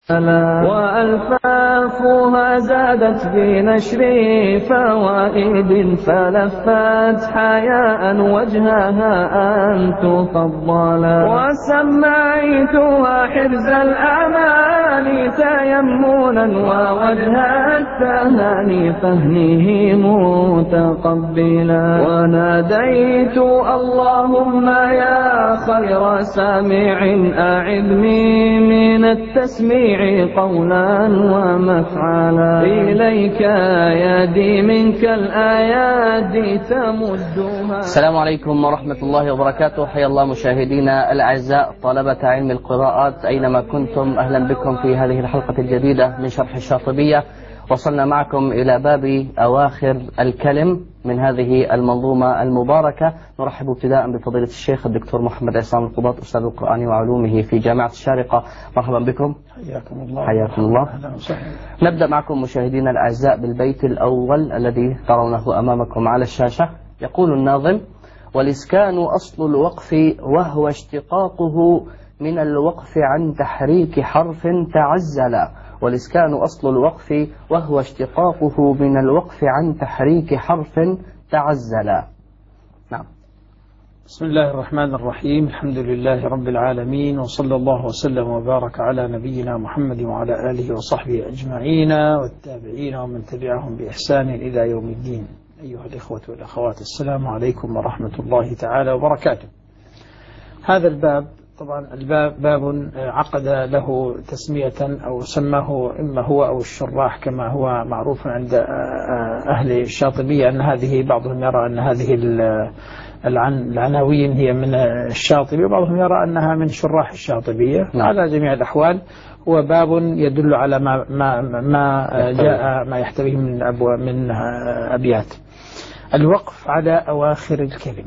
وألفافها زادت بنشر فوائد فلفت حياء وجهها أن تفضلا وسميتها حرز الأماني تيمنا ووجه التهاني فهنه متقبلا وناديت اللهم يا خير سامع أعذني من التسميع قولا ومفعلا إليك يدي منك الآيات تمدها. السلام عليكم ورحمة الله وبركاته. حيا الله مشاهدينا الأعزاء طلبة علم القراءات أينما كنتم، أهلا بكم في هذه الحلقة الجديدة من شرح الشاطبية. وصلنا معكم إلى باب أواخر الكلم من هذه المنظومة المباركة. نرحب ابتداء بفضيلة الشيخ الدكتور محمد عصام القباط أستاذ القرآن وعلومه في جامعة الشارقة. مرحبا بكم. حياكم الله. حياكم الله. نبدأ معكم مشاهدينا الأعزاء بالبيت الأول الذي ترونه أمامكم على الشاشة. يقول الناظم: والإسكان أصل الوقف وهو اشتقاقه من الوقف عن تحريك حرف تعزلا. والإسكان أصل الوقف وهو اشتقاقه من الوقف عن تحريك حرف تعزلا. نعم. بسم الله الرحمن الرحيم. الحمد لله رب العالمين، وصلى الله وسلم وبارك على نبينا محمد وعلى آله وصحبه أجمعين والتابعين ومن تبعهم بإحسان إلى يوم الدين. أيها الإخوة والأخوات، السلام عليكم ورحمة الله تعالى وبركاته. هذا الباب طبعا الباب باب عقد له تسمية أو سماه إما هو أو الشراح كما هو معروف عند أهل الشاطبية، أن هذه بعضهم يرى أن هذه العناوين هي من الشاطبي، وبعضهم يرى أنها من شراح الشاطبية. على جميع الأحوال هو باب يدل على ما جاء ما يحتويه من أبيات. الوقف على أواخر الكلم.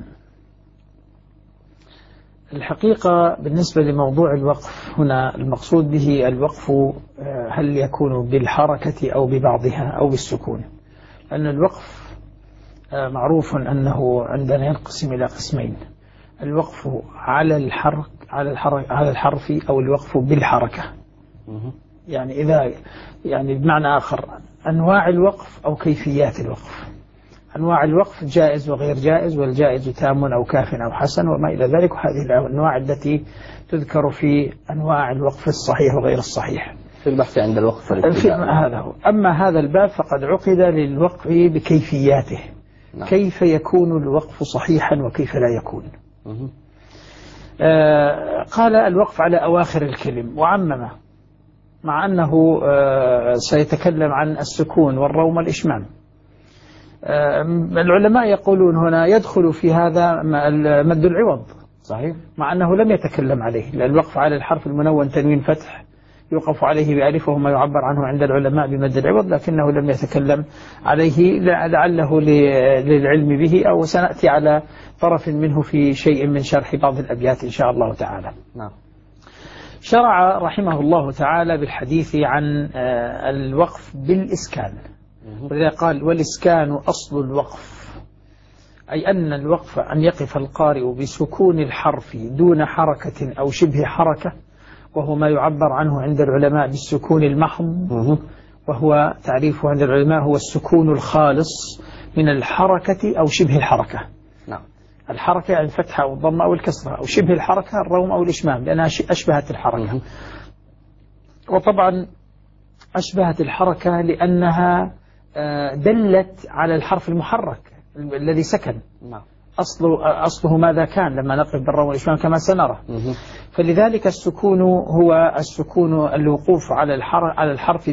الحقيقة بالنسبة لموضوع الوقف هنا المقصود به الوقف هل يكون بالحركة أو ببعضها أو بالسكون؟ لأن الوقف معروف أنه عندنا ينقسم إلى قسمين: الوقف على الحرف أو الوقف بالحركة. يعني بمعنى آخر أنواع الوقف أو كيفيات الوقف. أنواع الوقف جائز وغير جائز، والجائز تام أو كاف أو حسن وما إلى ذلك، وهذه الأنواع التي تذكر في أنواع الوقف الصحيح وغير الصحيح في البحث عند الوقف. هذا هو. أما هذا الباب فقد عقد للوقف بكيفياته. نعم. كيف يكون الوقف صحيحا وكيف لا يكون. قال الوقف على أواخر الكلم وعممه، مع أنه سيتكلم عن السكون والروم والإشمام. العلماء يقولون هنا يدخل في هذا مد العوض، صحيح، مع أنه لم يتكلم عليه، لأن الوقف على الحرف المنون تنوين فتح يوقف عليه بألف، وهو ما يعبر عنه عند العلماء بمد العوض، لكنه لم يتكلم عليه لعله للعلم به، أو سنأتي على طرف منه في شيء من شرح بعض الأبيات إن شاء الله تعالى. نعم. شرع رحمه الله تعالى بالحديث عن الوقف بالإسكان، ولذا قال: والإسكان أصل الوقف، أي أن الوقف أن يقف القارئ بسكون الحرف دون حركة أو شبه حركة، وهو ما يعبر عنه عند العلماء بالسكون المحض، وهو تعريفه عند العلماء هو السكون الخالص من الحركة أو شبه الحركة. نعم. الحركة يعني الفتحة أو الضمة أو الكسرة، أو شبه الحركة الروم أو الإشمام لأنها أشبهت الحركة. وطبعا أشبهت الحركة لأنها دلت على الحرف المحرك الذي سكن. نعم. أصله ماذا كان لما نقف بالروم والإشمام كما سنرى. فلذلك السكون هو السكون الوقوف على الحرف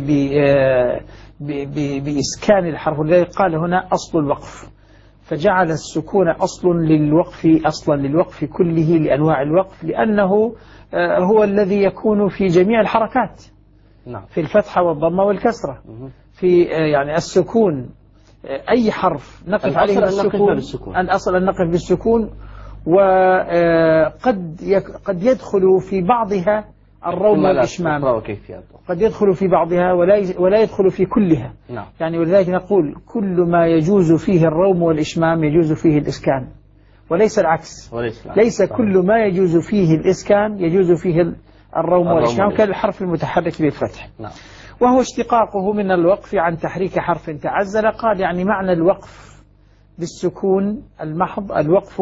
بإسكان الحرف، ولذلك قال هنا أصل الوقف، فجعل السكون أصلا للوقف كله لأنواع الوقف، لأنه هو الذي يكون في جميع الحركات. نعم. في الفتحة والضمة والكسرة. في يعني السكون أي حرف نقف عليه بالسكون، الأصل أن نقف بالسكون، وقد يدخل في بعضها الروم والإشمام، قد يدخل في بعضها ولا يدخل في كلها. نعم. يعني ولذلك نقول كل ما يجوز فيه الروم والإشمام يجوز فيه الإسكان، وليس العكس. ليس كل ما يجوز فيه الإسكان يجوز فيه الروم والإشمام كالحرف المتحرك بالفتح. نعم. وهو اشتقاقه من الوقف عن تحريك حرف تعزل. قال يعني معنى الوقف بالسكون المحض الوقف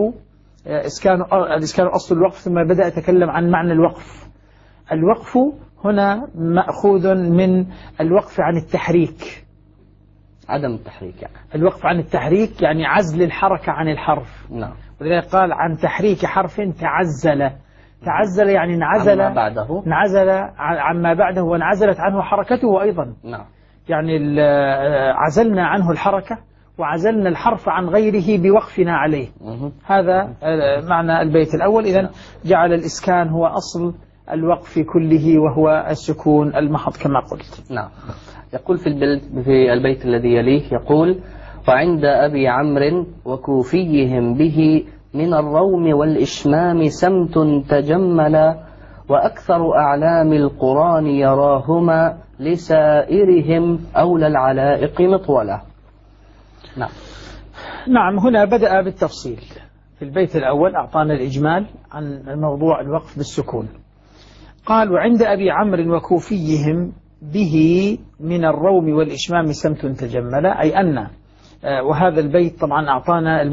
الإسكان أصل الوقف، ثم بدأ يتكلم عن معنى الوقف. الوقف هنا مأخوذ من الوقف عن التحريك، عدم التحريك يعني. الوقف عن التحريك يعني عزل الحركة عن الحرف. نعم. ولذلك قال عن تحريك حرف تعزل. تعزل يعني انعزل عما بعده، انعزل عما بعده، وانعزلت عنه حركته أيضا. نعم. يعني عزلنا عنه الحركة وعزلنا الحرف عن غيره بوقفنا عليه. هذا معنى البيت الأول. إذن جعل الإسكان هو أصل الوقف كله، وهو السكون المحض كما قلت. نعم. يقول في البيت الذي يليه يقول: وعند أبي عمرو وكوفيهم به من الروم والإشمام سمت تجمل، وأكثر أعلام القرآن يراهما لسائرهم أولى العلائق مطولا. نعم. نعم. هنا بدأ بالتفصيل. في البيت الأول أعطانا الإجمال عن موضوع الوقف بالسكون. قال: وعند أبي عمرو وكوفيهم به من الروم والإشمام سمت تجمل، أي أن وهذا البيت طبعا أعطانا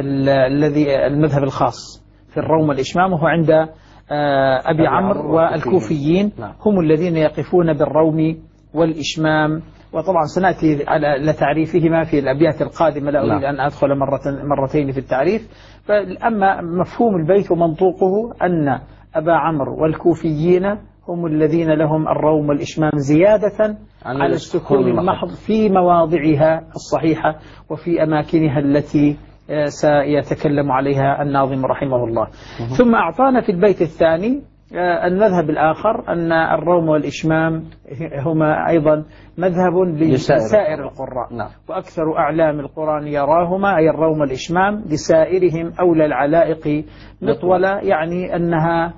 المذهب الخاص في الروم والإشمام، وهو عند أبي عمرو والكوفيين، هم الذين يقفون بالروم والإشمام. وطبعا سنأتي على تعريفهما في الأبيات القادمة، لا أريد أن أدخل مرتين في التعريف. أما مفهوم البيت ومنطوقه أن أبا عمرو والكوفيين هم الذين لهم الروم والإشمام زيادة على السكون المحض في مواضعها الصحيحة وفي أماكنها التي سيتكلم عليها الناظم رحمه الله. ثم أعطانا في البيت الثاني المذهب الآخر أن الروم والإشمام هما أيضا مذهب لسائر القراء. نعم. وأكثر أعلام القرآن يراهما، أي الروم والإشمام، لسائرهم أولى العلائق مطولة، يعني أنها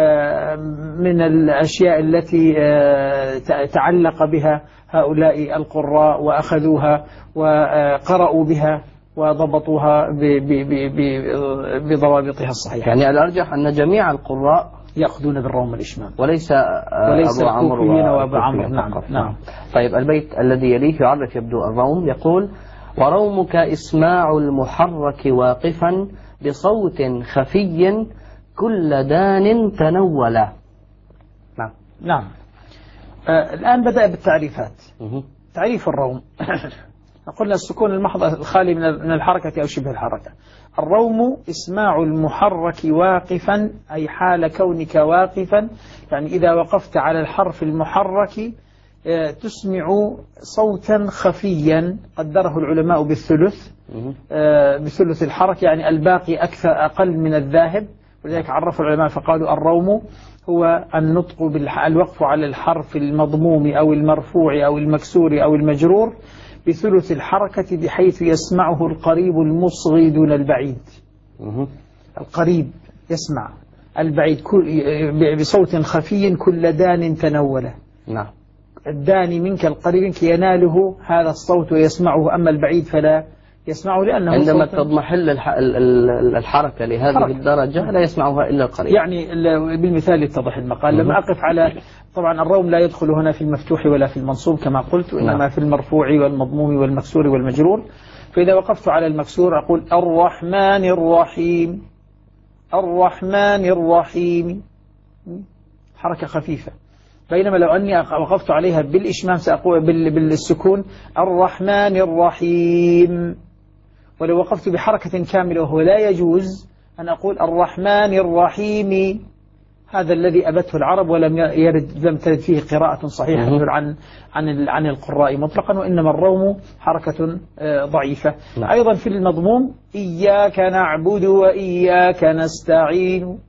من الأشياء التي تعلق بها هؤلاء القراء وأخذوها وقرأوا بها وضبطوها بضوابطها الصحيحة. يعني الأرجح أن جميع القراء يأخذون بالروم والإشمام، وليس أبو عمرو وأبو عمرو. نعم. طيب البيت الذي يليه يعرف يبدو الروم. يقول: ورومك إسماع المحرك واقفا بصوت خفي كل دان تنولا. نعم. الآن بدأ بالتعريفات. تعريف الروم. قلنا السكون المحض الخالي من الحركة أو شبه الحركة. الروم إسماع المحرك واقفا، أي حال كونك واقفا، يعني إذا وقفت على الحرف المحرك تسمع صوتا خفيا قدره العلماء بالثلث، بثلث الحركة، يعني الباقي أقل من الذاهب. ولذلك عرف العلماء فقالوا الروم هو النطق الوقف على الحرف المضموم أو المرفوع أو المكسور أو المجرور بثلث الحركة، بحيث يسمعه القريب المصغي دون البعيد. القريب يسمع، البعيد بصوت خفي كل دان تنوله. نعم. الداني منك القريب منك يناله هذا الصوت ويسمعه، أما البعيد فلا يسمعه، لأنه عندما تضمحل الحركة لهذه الدرجة لا يسمعها إلا القريب. يعني بالمثال يتضح المقال. لما أقف على، طبعا الروم لا يدخل هنا في المفتوح ولا في المنصوب كما قلت، وإنما في المرفوع والمضموم والمكسور والمجرور. فإذا وقفت على المكسور أقول الرحمن الرحيم، الرحمن الرحيم، حركة خفيفة. بينما لو أني وقفت عليها بالإشمام سأقول بالسكون الرحمن الرحيم. ولو وقفت بحركة كاملة وهو لا يجوز أن أقول الرحمن الرحيم، هذا الذي أبته العرب لم ترد فيه قراءة صحيحة عن القراء مطلقا، وإنما الروم حركة ضعيفة. أيضا في المضموم إياك نعبد وإياك نستعين،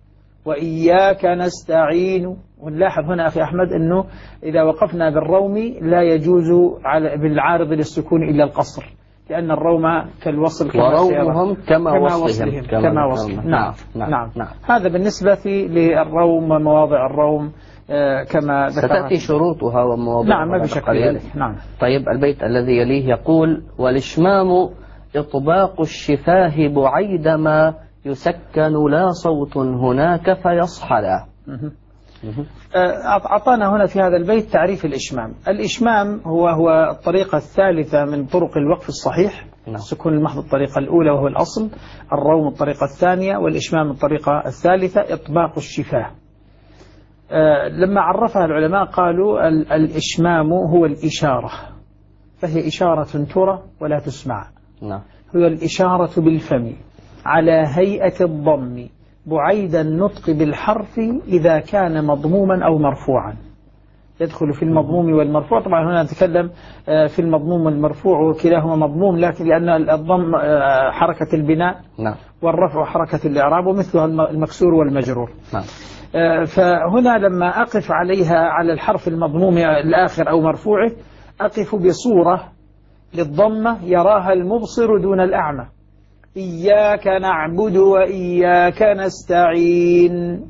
وإياك نستعين. ونلاحظ هنا أخي أحمد أنه إذا وقفنا بالروم لا يجوز بالعارض للسكون إلا القصر، لأن الروم كالوصل ورومهم كما وصلهم. نعم. هذا بالنسبة للروم ومواضع الروم كما ستأتي شروطها ومواضعها. نعم، بشكل ذلك. نعم. طيب البيت الذي يليه يقول: والإشمام إطباق الشفاه بعيدما يسكن لا صوت هناك فيصحلا. أعطانا هنا في هذا البيت تعريف الإشمام. الإشمام هو الطريقة الثالثة من طرق الوقف الصحيح. السكون المحض الطريقة الأولى وهو الأصل، الروم الطريقة الثانية، والإشمام الطريقة الثالثة، إطباق الشفاه. لما عرفها العلماء قالوا الإشمام هو الإشارة، فهي إشارة ترى ولا تسمع. هو الإشارة بالفم على هيئة الضم بعيد النطق بالحرف إذا كان مضموما أو مرفوعا. يدخل في المضموم والمرفوع. طبعا هنا نتكلم في المضموم والمرفوع وكلاهما مضموم، لكن لأن الضم حركة البناء والرفع حركة الإعراب ومثلها المكسور والمجرور. فهنا لما أقف عليها على الحرف المضموم الآخر أو مرفوعه أقف بصورة للضمة يراها المبصر دون الأعمى. إياك نعبد وإياك نستعين.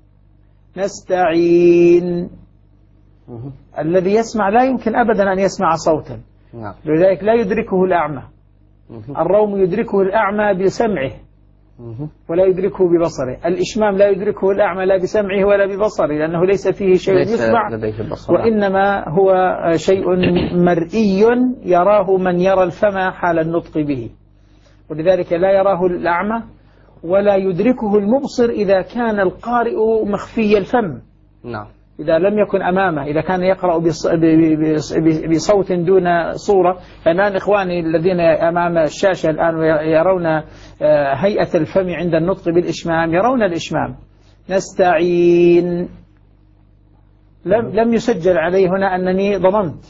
نستعين. الذي يسمع لا يمكن أبدا أن يسمع صوتا، لذلك لا يدركه الأعمى. الروم يدركه الأعمى بسمعه ولا يدركه ببصره. الإشمام لا يدركه الأعمى لا بسمعه ولا ببصره، لأنه ليس فيه شيء يسمع وإنما هو شيء مرئي يراه من يرى الفم حال النطق به، ولذلك لا يراه الأعمى ولا يدركه المبصر إذا كان القارئ مخفي الفم. إذا لم يكن أمامه، إذا كان يقرأ بصوت دون صورة. الآن إخواني الذين أمام الشاشة الآن يرون هيئة الفم عند النطق بالإشمام، يرون الإشمام. نستعين. لم يسجل علي هنا أنني ضممت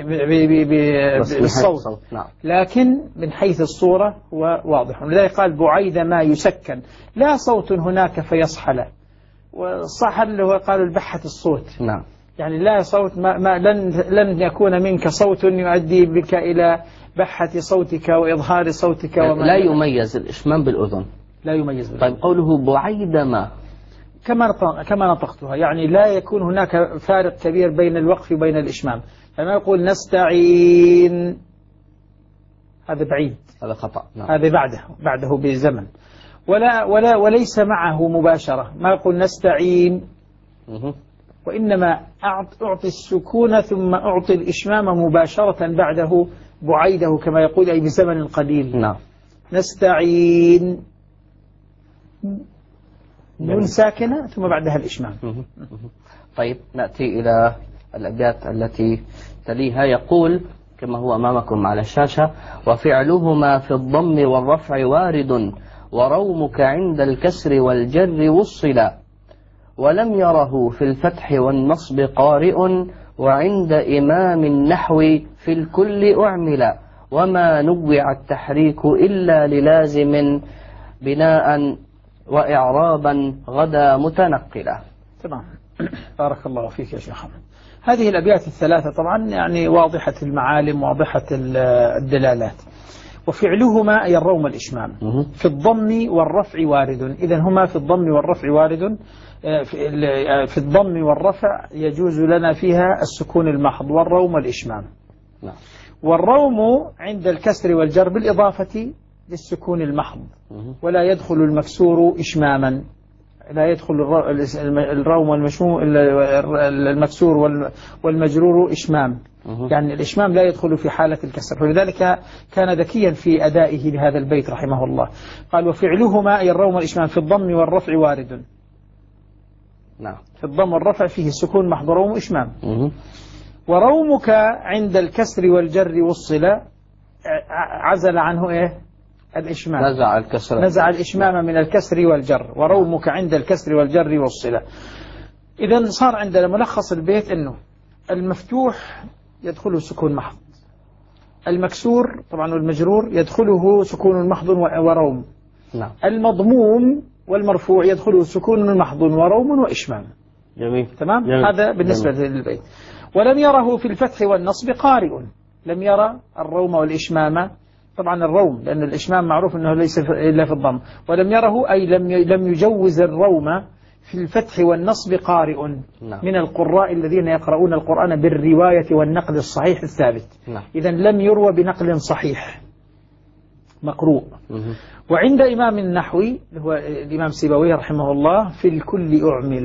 بالصوت، لكن من حيث الصورة هو واضح. لذلك قال بعيد ما يسكن، لا صوت هناك فيصحل. والصحل هو قالوا البحة الصوت. يعني لا صوت لن يكون منك صوت يؤدي بك إلى بحة صوتك وإظهار صوتك وما لا يميز الإشمام بالأذن. لا يميز طيب قوله بعيد ما كما نطقتها، يعني لا يكون هناك فارق كبير بين الوقف وبين الإشمام. فما يقول نستعين هذا بعيد، هذا خطأ. هذا بعده بزمن. وليس معه مباشرة. ما يقول نستعين وإنما أعطي السكون ثم أعطي الإشمام مباشرة بعده بعيده كما يقول، أي بزمن قليل. نستعين نون ساكنة ثم بعدها الإشمام. طيب نأتي إلى الأبيات التي تليها. يقول كما هو أمامكم على الشاشة: وفعلهما في الضم والرفع وارد، ورومك عند الكسر والجر وصلا، ولم يره في الفتح والنصب قارئ، وعند إمام النحو في الكل أعملا، وما نوع التحريك إلا للازم بناء وإعرابا غدا متنقلا. تمام. بارك الله فيك يا شيخ. هذه الأبيات الثلاثة طبعا يعني واضحة المعالم واضحة الدلالات. وفعلهما أي الروم الإشمام في الضم والرفع وارد. إذن هما في الضم والرفع وارد. في الضم والرفع يجوز لنا فيها السكون المحض والروم والإشمام. والروم عند الكسر والجر بالإضافة للسكون المحض، ولا يدخل المكسور إشماما. لا يدخل الروم المكسور والمجرور إشمام. يعني الإشمام لا يدخل في حالة الكسر، ولذلك كان ذكيا في أدائه لهذا البيت رحمه الله. قال وفعلهما أي الروم والإشمام في الضم والرفع وارد. في الضم والرفع فيه السكون محض روم وإشمام. ورومك عند الكسر والجر والصلة عزل عنه إيه؟ الإشمام. نزع الإشمام من الكسر والجر. ورومك عند الكسر والجر والصلة. إذن صار عندنا ملخص البيت أنه المفتوح يدخله سكون محض، المكسور طبعا والمجرور يدخله سكون محض وروم. المضموم والمرفوع يدخله سكون محض وروم وإشمام. جميل. تمام. جميل. هذا بالنسبة للبيت. ولم يره في الفتح والنصب قارئ. لم يرى الروم والإشمام، طبعا الروم لأن الإشمام معروف أنه ليس إلا في الضم. ولم يره أي لم يجوز الروم في الفتح والنصب قارئ من القراء الذين يقرؤون القرآن بالرواية والنقل الصحيح الثابت. إذن لم يروى بنقل صحيح مقروء. وعند إمام النحوي هو الإمام سيبويه رحمه الله في الكل أعمل،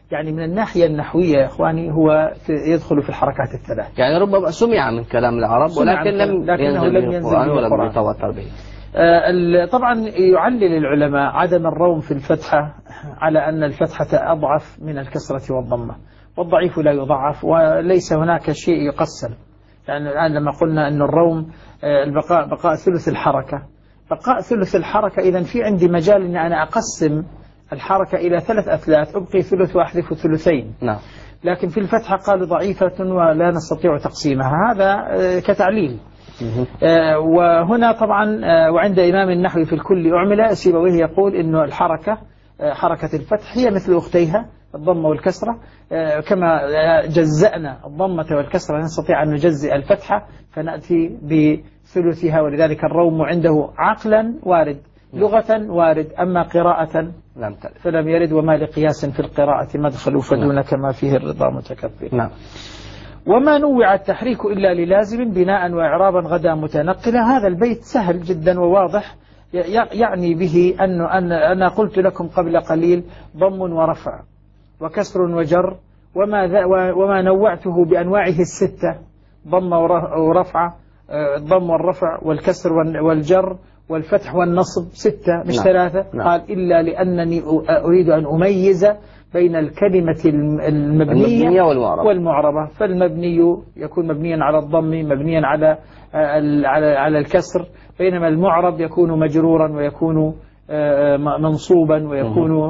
يعني من الناحية النحوية يا إخواني هو يدخل في الحركات الثلاث. يعني ربما سمع من كلام العرب ولكن لكنه لم ينزل به ولم القرآن. يتواتر به. طبعا يعلل العلماء عدم الروم في الفتحة على أن الفتحة أضعف من الكسرة والضمة، والضعيف لا يضعف وليس هناك شيء يقسم. يعني الآن لما قلنا أن الروم بقاء ثلث الحركة، بقاء ثلث الحركة، إذن في عندي مجال أن أنا أقسم الحركة إلى 3 أثلاث، أبقي ثلث وأحذف ثلثين. نعم. لكن في الفتحة قالوا ضعيفة ولا نستطيع تقسيمها، هذا كتعليل. وهنا طبعا وعند إمام النحو في الكل أعمل سيبويه يقول إنه الحركة حركة الفتح هي مثل أختيها الضمة والكسرة، كما جزأنا الضمة والكسرة نستطيع أن نجزئ الفتحة فنأتي بثلثها، ولذلك الروم عنده عقلا وارد، لغة وارد، أما قراءة فلم يرد، وما لقياس في القراءة مدخل فدون كما فيه الرضا متكبر. نعم. وما نوع التحريك إلا للازم بناء وإعرابا غدا متنقلا. هذا البيت سهل جدا وواضح، يعني به أنا قلت لكم قبل قليل ضم ورفع وكسر وجر، وما نوعته بأنواعه 6، ضم ورفع، الضم والرفع والكسر والجر والفتح والنصب 6 مش 3. قال إلا لأنني أريد أن أميز بين الكلمة المبنية والمعربة، فالمبني يكون مبنيا على الضم مبنيا على الكسر، بينما المعرب يكون مجرورا ويكون منصوبا ويكون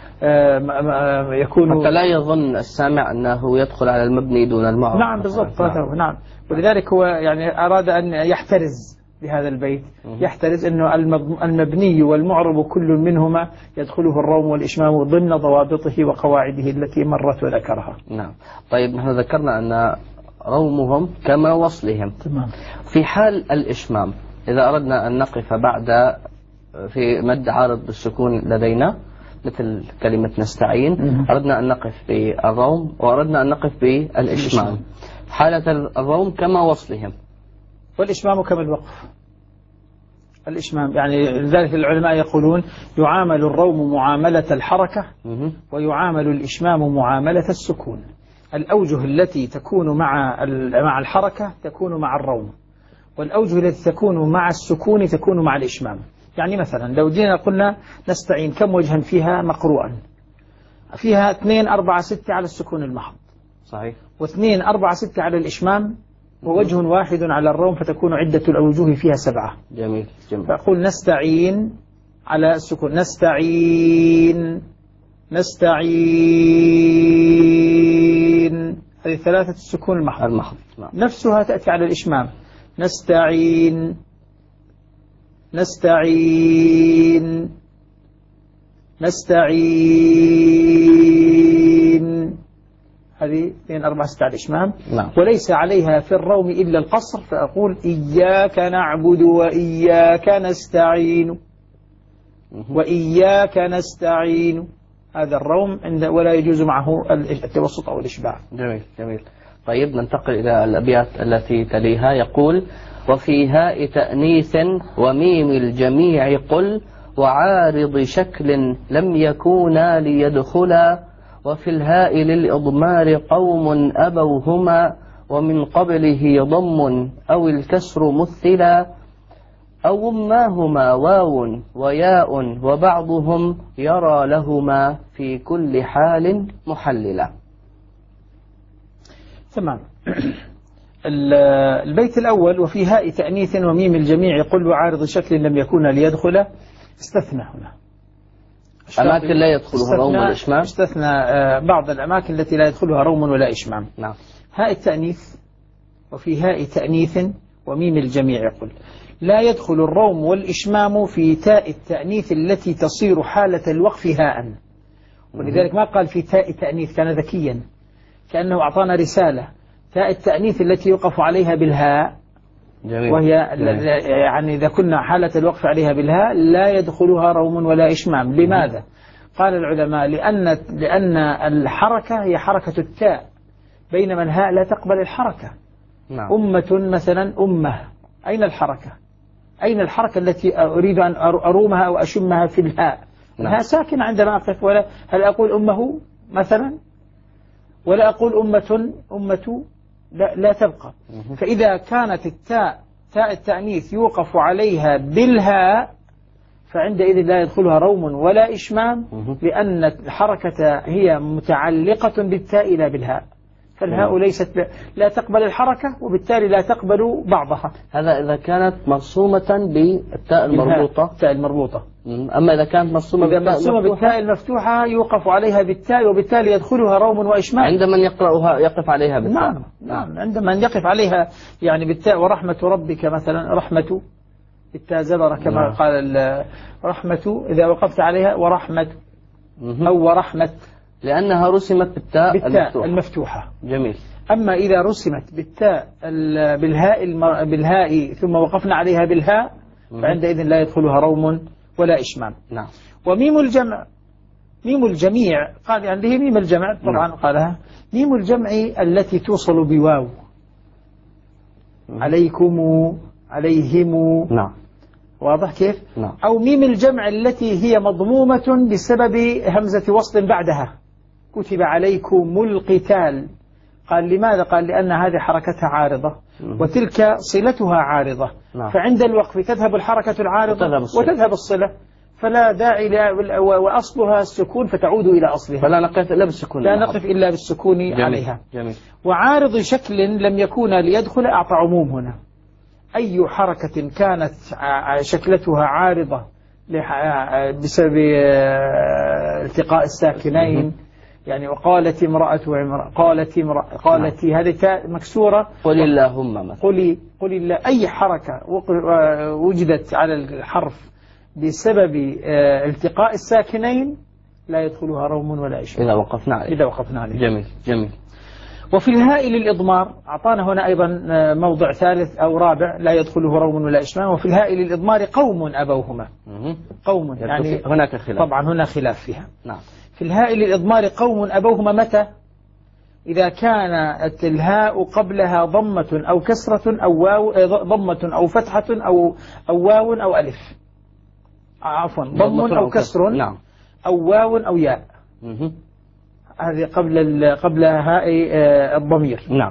حتى لا يظن السامع أنه يدخل على المبني دون المعرب. نعم بالضبط. نعم. ولذلك هو يعني أراد أن يحترز بهذا البيت، يحترز أنه المبني والمعرب كل منهما يدخله الروم والإشمام ضمن ضوابطه وقواعده التي مرت وذكرها. نعم. طيب نحن ذكرنا أن رومهم كما وصلهم. تمام. في حال الإشمام إذا أردنا أن نقف بعد في مد عارض بالسكون لدينا مثل كلمة نستعين، أردنا أن نقف بالروم وأردنا أن نقف بالإشمام. حالة الروم كما وصلهم، والإشمام كما الوقف. الإشمام يعني لذلك العلماء يقولون يعامل الروم معاملة الحركة ويعامل الإشمام معاملة السكون. الأوجه التي تكون مع الحركة تكون مع الروم، والأوجه التي تكون مع السكون تكون مع الإشمام. يعني مثلا لو جينا قلنا نستعين، كم وجها فيها مقروءا؟ فيها 2 4 6 على السكون المحض، صحيح، و2 4 6 على الإشمام، ووجه واحد على الروم، فتكون عدة الأوجه فيها 7. جميل. فأقول نستعين على السكون، نستعين، هذه 3 السكون المحض. نفسها تأتي على الإشمام، نستعين، هذه 2 4 6 على الإشمام. وليس عليها في الروم إلا القصر، فأقول إياك نعبد وإياك نستعين، وإياك نستعين. هذا الروم ولا يجوز معه التوسط أو الإشباع. جميل. طيب ننتقل إلى الأبيات التي تليها. يقول: وفي هاء تأنيث وميم الجميع قل، وعارض شكل لم يكونا ليدخلا، وفي الهاء للإضمار قوم أبوهما، ومن قبله ضم أو الكسر مثلا، أو ماهما واو وياء، وبعضهم يرى لهما في كل حال محللا. تمام. البيت الأول: وفي هاء تأنيث وميم الجميع قل، وعارض شكل لم يكون ليدخل، استثنى هنا أماكن لا يدخلها روم ولا إشمام، استثنى بعض الأماكن التي لا يدخلها روم ولا إشمام. نعم. هاء التأنيث: وفي هاء تأنيث وميم الجميع قل، لا يدخل الروم والإشمام في تاء التأنيث التي تصير حالة الوقف هاء. ولذلك ما قال في تاء تأنيث، كان ذكيا، كأنه أعطانا رسالة. تاء التأنيث التي يوقف عليها بالهاء، جميل. وهي يعني إذا كنا حالة الوقف عليها بالهاء لا يدخلها روم ولا إشمام. لماذا؟ قال العلماء لأن الحركة هي حركة التاء، بينما الهاء لا تقبل الحركة. نعم. أمة مثلا، أمة، أين الحركة؟ أين الحركة التي أريد أن أرومها أو أشمها في الهاء؟ الهاء ساكنة عندما أقف، ولا هل أقول أمه مثلا؟ ولا أقول أمة لا تبقى. فإذا كانت تاء التأنيث يوقف عليها بالهاء فعندئذ لا يدخلها روم ولا إشمام، لأن الحركة هي متعلقة بالتاء لا بالهاء، فالهاء لا تقبل الحركة وبالتالي لا تقبل بعضها. هذا إذا كانت مرسومة بالتاء المربوطة. التاء المربوطة. أما إذا كانت مرسومة بالتاء المفتوحة يوقف عليها بالتاء وبالتالي يدخلها روم وإشمام. عند من يقرأها يقف عليها بالتاء. نعم عند من يقف عليها يعني بالتاء. ورحمة ربك مثلا، رحمة بالتاء زبرة كما قال رحمة، إذا وقفت عليها ورحمة أو ورحمة، لأنها رسمت بالتاء المفتوحة. جميل. أما إذا رسمت بالتاء بالهاء ثم وقفنا عليها بالهاء فعندئذ لا يدخلها روم ولا إشمام. نعم. وميم الجمع، ميم الجميع قال عنده ميم الجمع طبعا قالها. ميم الجمع التي توصل بواو، عليكم، عليهم. نعم. واضح كيف؟ نعم. أو ميم الجمع التي هي مضمومة بسبب همزة وصل بعدها، كتب عليكم القتال. قال لماذا؟ قال لأن هذه حركتها عارضة وتلك صلتها عارضة. نعم. فعند الوقف تذهب الحركة العارضة وتذهب الصلة، فلا داعي وأصلها السكون فتعود إلى أصلها، فلا نقف إلا بالسكون. لا نقف إلا بالسكون. جميل. عليها. جميل. وعارض شكل لم يكون ليدخل أعطى عموم هنا. أي حركة كانت شكلتها عارضة بسبب التقاء الساكنين، يعني وقالت امرأة قالت هذه تاء مكسورة. قل اللهم مثلا. قل الله. أي حركة وجدت على الحرف بسبب التقاء الساكنين لا يدخلها روم ولا إشمام إذا وقفنا عليه. جميل. جميل. وفي الهاء للإضمار أعطانا هنا أيضا موضع ثالث أو رابع لا يدخله روم ولا إشمام. وفي الهاء للإضمار قوم أبوهما. قوم يعني هناك خلاف. طبعا هنا خلاف فيها. نعم. في الهاء للإضمار قوم أبوهما متى؟ إذا كانت الهاء قبلها ضمة أو كسرة أو واو، ضمة أو فتحة أو واو أو ألف، عفوا ضم أو كسر. نعم. أو واو أو ياء. هذه قبل هاء الضمير. نعم.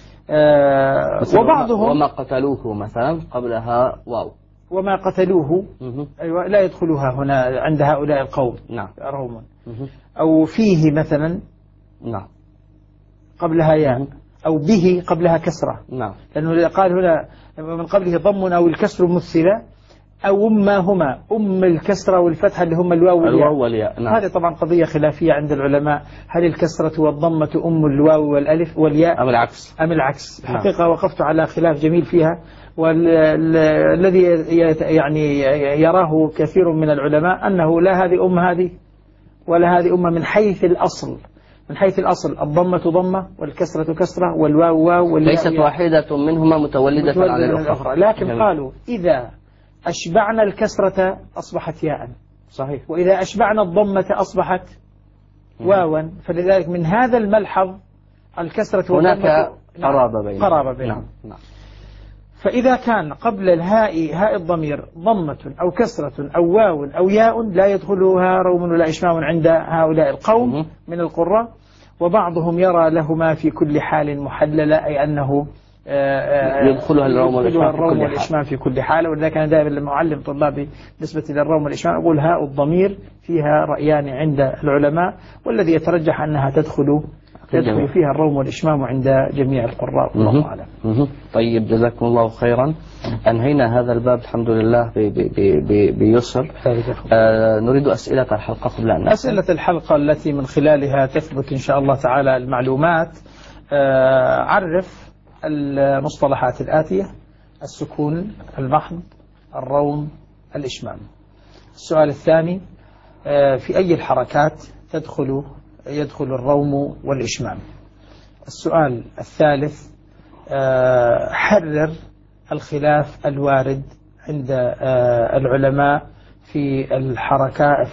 وبعضهم وما قتلوه مثلا قبلها واو. وما قتلوه أيوة لا يدخلها هنا عند هؤلاء القوم. نعم. روما. أو فيه مثلا. نعم. قبلها ياء. أو به قبلها كسرة. نعم. لأنه قال هنا من قبله ضم أو الكسر مثلة، أو هما الكسرة والفتحة اللي هم الواو والياء. نعم. هذه طبعا قضية خلافية عند العلماء، هل الكسرة والضمة الواو والألف والياء أم العكس؟ الحقيقة وقفت على خلاف جميل فيها، والذي يعني يراه كثير من العلماء أنه لا هذه هذه ولا هذه من حيث الأصل. من حيث الأصل الضمة ضمة والكسرة كسرة والواو واو والياء ليست واحدة منهما متولدة عن الأخرى. لكن قالوا إذا أشبعنا الكسرة أصبحت ياء. صحيح. وإذا أشبعنا الضمة أصبحت واوا. فلذلك من هذا الملحظ الكسرة هناك قرابة بينهم. نعم. فإذا كان قبل الهاء هاء الضمير ضمة أو كسرة أو واو أو ياء لا يدخلها روم ولا إشمام عند هؤلاء القوم من القراء. وبعضهم يرى لهما في كل حال محللة، أي أنه يدخلها الروم والإشمام في كل حال. ولذلك أنا دائما لما أعلم طلابي بالنسبة للروم والإشمام أقول هاء الضمير فيها رأيان عند العلماء، والذي يترجح أنها تدخل فيها الروم والإشمام عند جميع القراء. الله أعلم. طيب جزاكم الله خيرا. أنهينا هذا الباب الحمد لله بيسر. نريد أسئلة الحلقة قبل أن أسئلة الحلقة التي من خلالها تثبت إن شاء الله تعالى المعلومات. عرف المصطلحات الآتية: السكون المحض، الروم، الإشمام. السؤال الثاني: في أي الحركات يدخل الروم والإشمام؟ السؤال الثالث: حرر الخلاف الوارد عند العلماء في الحركات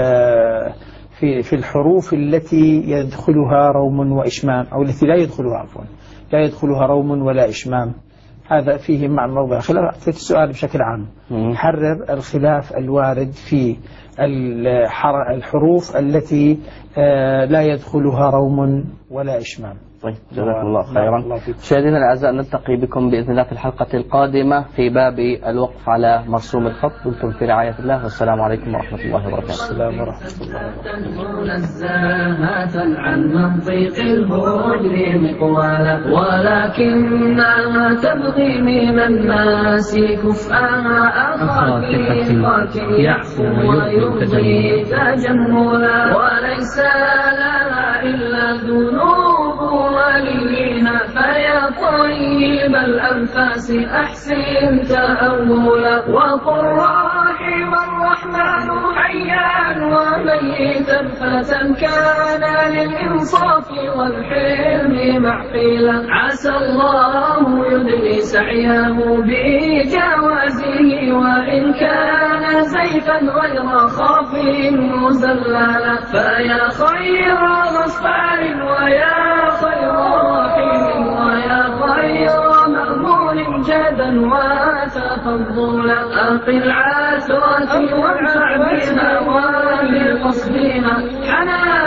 في الحروف التي يدخلها روم وإشمام، أو التي لا يدخلها روم ولا إشمام. هذا فيه مع موضع خلاف في السؤال بشكل عام. حرر الخلاف الوارد في الحروف التي لا يدخلها روم ولا إشمام. طيب جزاكم الله خيرا. مشاهدينا الأعزاء، نلتقي بكم بإذن الله في الحلقة القادمة في باب الوقف على مرسوم الخط. دمتم في رعاية الله، والسلام عليكم ورحمة الله وبركاته. السلام ورحمة الله وبركاته. عن منطق الهجر مقوالا، ولكنها تبغي من الناس كفءها أخاطئ يعفو ويرضي تجملا، وليس لها إلا ذنوب وليها، فيا طيب الأنفاس أحسن تأولا، وقل رحم الرحمن حيا وميتا فتى كان للإنصاف والحلم معقلا، عسى الله يدني سعيه بجوازه، وإن كان زيفا غير خاف مزللا، فيا خير غفار ويا خير رحيم ويا خير مأمون جدا وتفضلا، أقل عثرة وانفع بها ولقصدها حنان